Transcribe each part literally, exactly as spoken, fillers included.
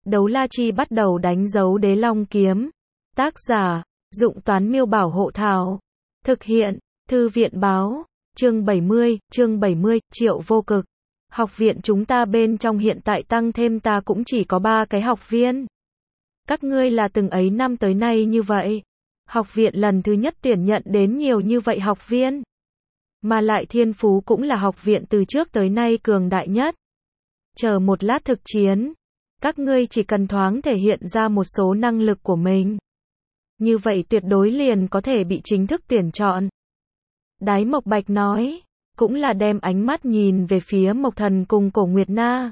Đấu la chi bắt đầu đánh dấu đế long kiếm. Tác giả, Dụng Toán Miêu Bảo Hộ Thảo. Thực hiện, Thư viện Báo. Chương bảy mươi, chương bảy mươi, Triệu Vô Cực. Học viện chúng ta bên trong hiện tại tăng thêm ta cũng chỉ có ba cái học viên. Các ngươi là từng ấy năm tới nay như vậy. Học viện lần thứ nhất tuyển nhận đến nhiều như vậy học viên. Mà lại thiên phú cũng là học viện từ trước tới nay cường đại nhất. Chờ một lát thực chiến. Các ngươi chỉ cần thoáng thể hiện ra một số năng lực của mình. Như vậy tuyệt đối liền có thể bị chính thức tuyển chọn. Đái Mộc Bạch nói, cũng là đem ánh mắt nhìn về phía Mộc Thần cùng Cổ Nguyệt Na.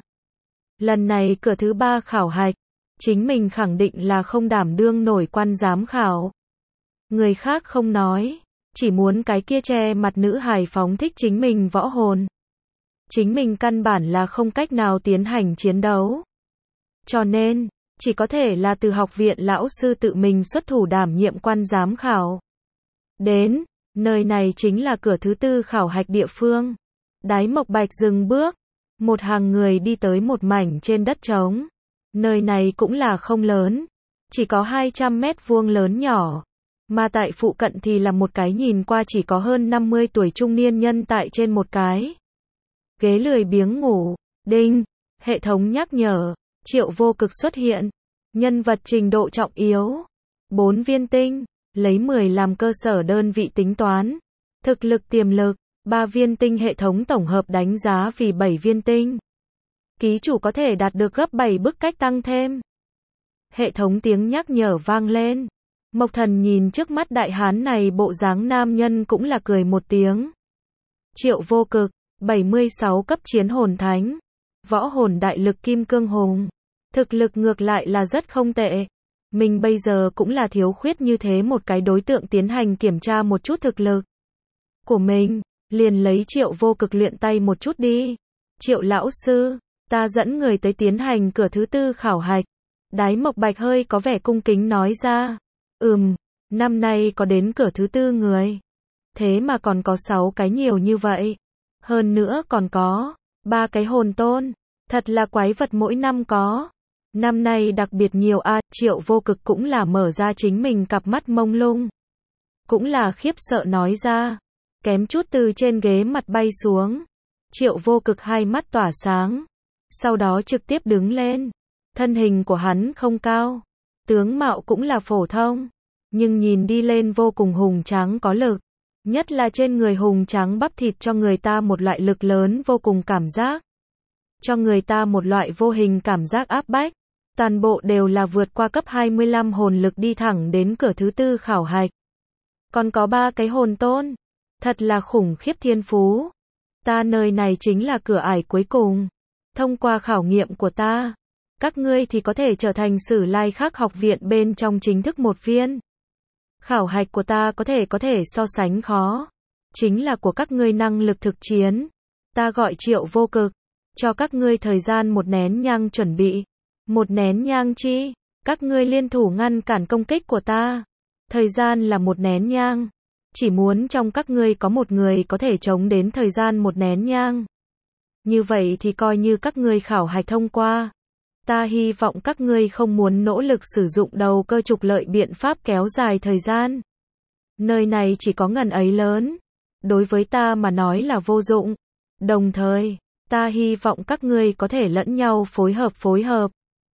Lần này cửa thứ ba khảo hạch, chính mình khẳng định là không đảm đương nổi quan giám khảo. Người khác không nói, chỉ muốn cái kia che mặt nữ hài phóng thích chính mình võ hồn. Chính mình căn bản là không cách nào tiến hành chiến đấu. Cho nên, chỉ có thể là từ học viện lão sư tự mình xuất thủ đảm nhiệm quan giám khảo. Đến, nơi này chính là cửa thứ tư khảo hạch địa phương. Đái Mộc Bạch dừng bước, một hàng người đi tới một mảnh trên đất trống. Nơi này cũng là không lớn, chỉ có hai trăm mét vuông lớn nhỏ. Mà tại phụ cận thì là một cái nhìn qua chỉ có hơn năm mươi tuổi trung niên nhân tại trên một cái ghế lười biếng ngủ. Đinh, hệ thống nhắc nhở, Triệu Vô Cực xuất hiện. Nhân vật trình độ trọng yếu, bốn viên tinh, lấy mười làm cơ sở đơn vị tính toán. Thực lực tiềm lực, ba viên tinh hệ thống tổng hợp đánh giá vì bảy viên tinh. Ký chủ có thể đạt được gấp bảy bức cách tăng thêm. Hệ thống tiếng nhắc nhở vang lên. Mộc Thần nhìn trước mắt đại hán này bộ dáng nam nhân cũng là cười một tiếng. Triệu Vô Cực, bảy mươi sáu cấp chiến hồn thánh. Võ hồn đại lực kim cương hùng. Thực lực ngược lại là rất không tệ. Mình bây giờ cũng là thiếu khuyết như thế một cái đối tượng tiến hành kiểm tra một chút thực lực của mình. Liền lấy Triệu Vô Cực luyện tay một chút đi. Triệu lão sư, ta dẫn người tới tiến hành cửa thứ tư khảo hạch. Đái Mộc Bạch hơi có vẻ cung kính nói ra. Ừm, năm nay có đến cửa thứ tư người. Thế mà còn có sáu cái nhiều như vậy. Hơn nữa còn có ba cái hồn tôn. Thật là quái vật mỗi năm có. Năm nay đặc biệt nhiều a. À, Triệu Vô Cực cũng là mở ra chính mình cặp mắt mông lung. Cũng là khiếp sợ nói ra. Kém chút từ trên ghế mặt bay xuống. Triệu Vô Cực hai mắt tỏa sáng. Sau đó trực tiếp đứng lên. Thân hình của hắn không cao. Tướng mạo cũng là phổ thông. Nhưng nhìn đi lên vô cùng hùng tráng có lực. Nhất là trên người hùng tráng bắp thịt cho người ta một loại lực lớn vô cùng cảm giác. Cho người ta một loại vô hình cảm giác áp bách. Toàn bộ đều là vượt qua cấp hai mươi lăm hồn lực đi thẳng đến cửa thứ tư khảo hạch. Còn có ba cái hồn tôn. Thật là khủng khiếp thiên phú. Ta nơi này chính là cửa ải cuối cùng. Thông qua khảo nghiệm của ta, các ngươi thì có thể trở thành Sử Lai Khắc học viện bên trong chính thức một viên. Khảo hạch của ta có thể có thể so sánh khó. Chính là của các ngươi năng lực thực chiến. Ta gọi Triệu Vô Cực. Cho các ngươi thời gian một nén nhang chuẩn bị. Một nén nhang chi? Các ngươi liên thủ ngăn cản công kích của ta. Thời gian là một nén nhang. Chỉ muốn trong các ngươi có một người có thể chống đến thời gian một nén nhang. Như vậy thì coi như các ngươi khảo hạch thông qua. Ta hy vọng các ngươi không muốn nỗ lực sử dụng đầu cơ trục lợi biện pháp kéo dài thời gian. Nơi này chỉ có ngần ấy lớn. Đối với ta mà nói là vô dụng. Đồng thời, ta hy vọng các ngươi có thể lẫn nhau phối hợp phối hợp.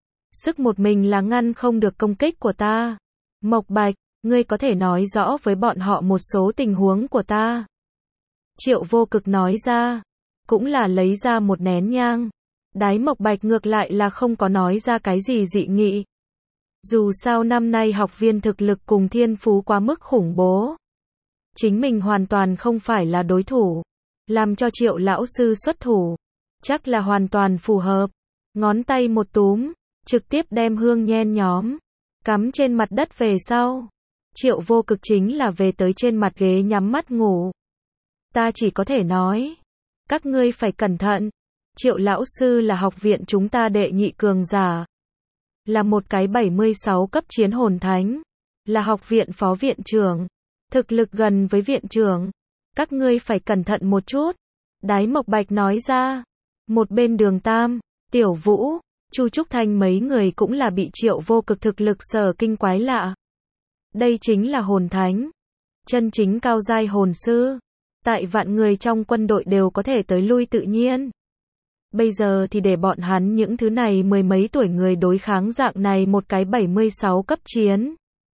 Sức một mình là ngăn không được công kích của ta. Mộc Bạch, ngươi có thể nói rõ với bọn họ một số tình huống của ta. Triệu Vô Cực nói ra. Cũng là lấy ra một nén nhang. Đái Mộc Bạch ngược lại là không có nói ra cái gì dị nghị. Dù sao năm nay học viên thực lực cùng thiên phú quá mức khủng bố. Chính mình hoàn toàn không phải là đối thủ. Làm cho Triệu lão sư xuất thủ. Chắc là hoàn toàn phù hợp. Ngón tay một túm. Trực tiếp đem hương nhen nhóm. Cắm trên mặt đất về sau. Triệu Vô Cực chính là về tới trên mặt ghế nhắm mắt ngủ. Ta chỉ có thể nói. Các ngươi phải cẩn thận. Triệu lão sư là học viện chúng ta đệ nhị cường giả. Là một cái bảy mươi sáu cấp chiến hồn thánh. Là học viện phó viện trưởng. Thực lực gần với viện trưởng. Các ngươi phải cẩn thận một chút. Đái Mộc Bạch nói ra. Một bên Đường Tam, Tiểu Vũ, Chu Trúc Thanh mấy người cũng là bị Triệu Vô Cực thực lực sở kinh quái lạ. Đây chính là hồn thánh, chân chính cao giai hồn sư. Tại vạn người trong quân đội đều có thể tới lui tự nhiên. Bây giờ thì để bọn hắn những thứ này mười mấy tuổi người đối kháng dạng này một cái bảy mươi sáu cấp chiến.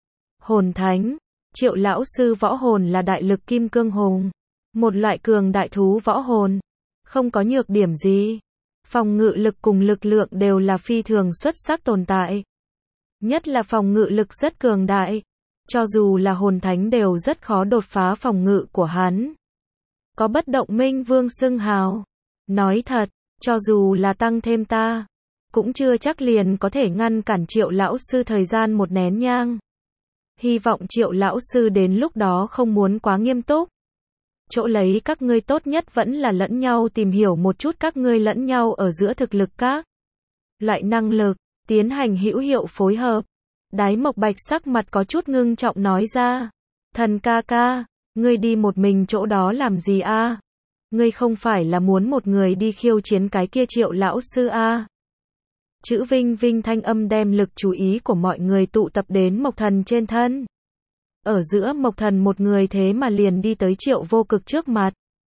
Hồn thánh, Triệu lão sư võ hồn là đại lực kim cương hồn, một loại cường đại thú võ hồn, không có nhược điểm gì. Phòng ngự lực cùng lực lượng đều là phi thường xuất sắc tồn tại. Nhất là phòng ngự lực rất cường đại, cho dù là hồn thánh đều rất khó đột phá phòng ngự của hắn. Có bất động minh vương xưng hào. Nói thật, cho dù là tăng thêm ta, cũng chưa chắc liền có thể ngăn cản Triệu lão sư thời gian một nén nhang. Hy vọng Triệu lão sư đến lúc đó không muốn quá nghiêm túc. Chỗ lấy các ngươi tốt nhất vẫn là lẫn nhau tìm hiểu một chút các ngươi lẫn nhau ở giữa thực lực các loại năng lực, tiến hành hữu hiệu phối hợp. Đái Mộc Bạch sắc mặt có chút ngưng trọng nói ra. Thần ca ca, ngươi đi một mình chỗ đó làm gì a? Ngươi không phải là muốn một người đi khiêu chiến cái kia Triệu lão sư a? Chữ Vinh Vinh thanh âm đem lực chú ý của mọi người tụ tập đến Mộc Thần trên thân. Ở giữa Mộc Thần một người thế mà liền đi tới Triệu Vô Cực trước mặt.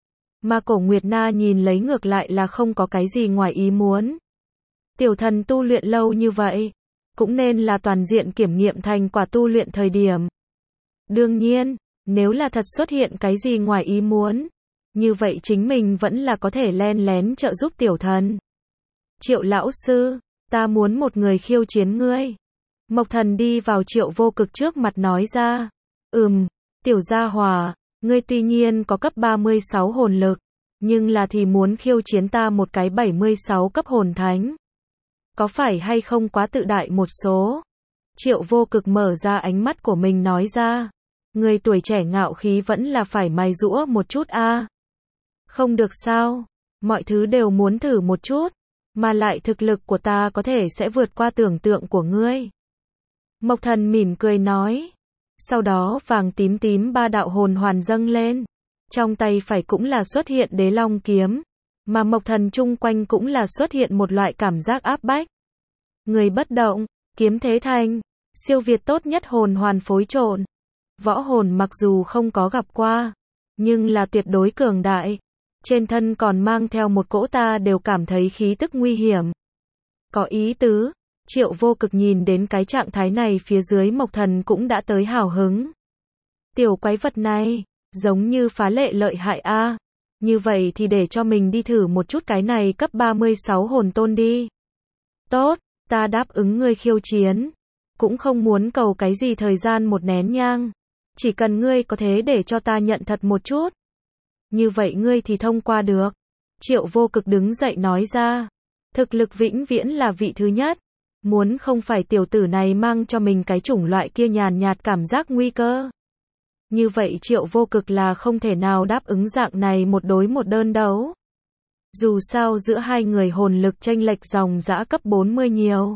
Mà Cổ Nguyệt Na nhìn lấy ngược lại là không có cái gì ngoài ý muốn. Tiểu thần tu luyện lâu như vậy, cũng nên là toàn diện kiểm nghiệm thành quả tu luyện thời điểm. Đương nhiên, nếu là thật xuất hiện cái gì ngoài ý muốn, như vậy chính mình vẫn là có thể len lén trợ giúp tiểu thần. Triệu lão sư, ta muốn một người khiêu chiến ngươi. Mộc Thần đi vào Triệu Vô Cực trước mặt nói ra. Ừm, tiểu gia hòa, ngươi tuy nhiên có cấp ba mươi sáu hồn lực, nhưng là thì muốn khiêu chiến ta một cái bảy mươi sáu cấp hồn thánh. Có phải hay không quá tự đại một số? Triệu Vô Cực mở ra ánh mắt của mình nói ra. Người tuổi trẻ ngạo khí vẫn là phải mài giũa một chút a. Không được sao? Mọi thứ đều muốn thử một chút, mà lại thực lực của ta có thể sẽ vượt qua tưởng tượng của ngươi. Mộc Thần mỉm cười nói. Sau đó vàng tím tím ba đạo hồn hoàn dâng lên. Trong tay phải cũng là xuất hiện Đế Long kiếm. Mà Mộc Thần chung quanh cũng là xuất hiện một loại cảm giác áp bách. Người bất động, kiếm thế thành, siêu việt tốt nhất hồn hoàn phối trộn. Võ hồn mặc dù không có gặp qua, nhưng là tuyệt đối cường đại. Trên thân còn mang theo một cỗ ta đều cảm thấy khí tức nguy hiểm. Có ý tứ. Triệu Vô Cực nhìn đến cái trạng thái này phía dưới Mộc Thần cũng đã tới hào hứng. Tiểu quái vật này, giống như phá lệ lợi hại a. Như vậy thì để cho mình đi thử một chút cái này cấp ba mươi sáu hồn tôn đi. Tốt, ta đáp ứng ngươi khiêu chiến. Cũng không muốn cầu cái gì thời gian một nén nhang. Chỉ cần ngươi có thế để cho ta nhận thật một chút. Như vậy ngươi thì thông qua được. Triệu Vô Cực đứng dậy nói ra. Thực lực vĩnh viễn là vị thứ nhất. Muốn không phải tiểu tử này mang cho mình cái chủng loại kia nhàn nhạt cảm giác nguy cơ. Như vậy Triệu Vô Cực là không thể nào đáp ứng dạng này một đối một đơn đấu. Dù sao giữa hai người hồn lực chênh lệch dòng dã cấp bốn mươi nhiều.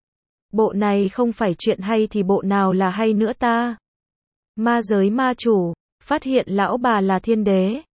Bộ này không phải chuyện hay thì bộ nào là hay nữa ta. Ma giới ma chủ, phát hiện lão bà là thiên đế.